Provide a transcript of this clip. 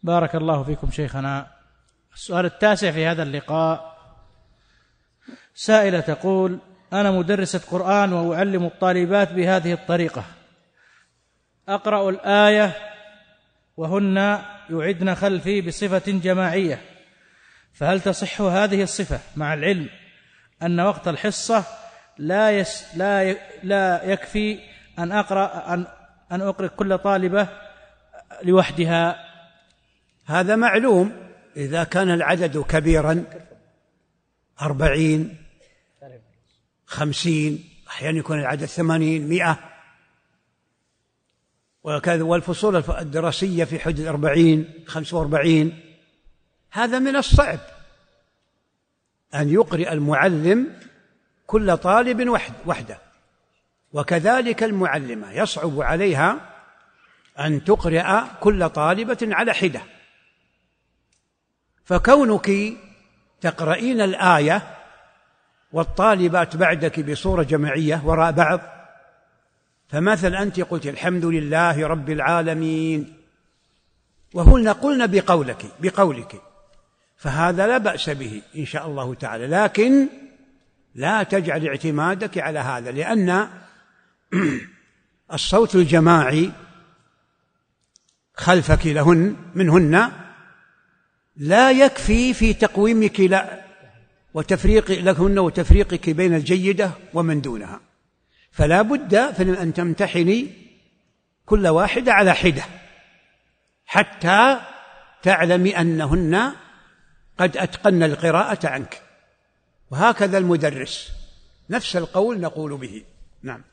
بارك الله فيكم شيخنا. السؤال التاسع في هذا اللقاء، سائلة تقول: أنا مدرسة قرآن وأعلم الطالبات بهذه الطريقة، أقرأ الآية وهن يعدن خلفي بصفة جماعية، فهل تصح هذه الصفة مع العلم أن وقت الحصة لا يكفي أن أقرأ كل طالبة لوحدها؟ هذا معلوم، إذا كان العدد كبيرا 40 50، أحيانا يكون العدد 80 100، وكذا، والفصول الدراسية في حدود 40 45. هذا من الصعب أن يقرئ المعلم كل طالب وحده، وكذلك المعلمة يصعب عليها أن تقرئ كل طالبة على حدة. فكونك تقرئين الآية والطالبات بعدك بصورة جماعية وراء بعض، فمثلا أنت قلت الحمد لله رب العالمين وهن قلن بقولك، فهذا لا بأس به إن شاء الله تعالى، لكن لا تجعل اعتمادك على هذا، لأن الصوت الجماعي خلفك منهن لا يكفي في تقويمك وتفريق لهن وتفريقك بين الجيدة ومن دونها، فلا بد أن تمتحني كل واحدة على حدة حتى تعلمي أنهن قد أتقن القراءة عنك. وهكذا المدرس نفس القول نقول به. نعم.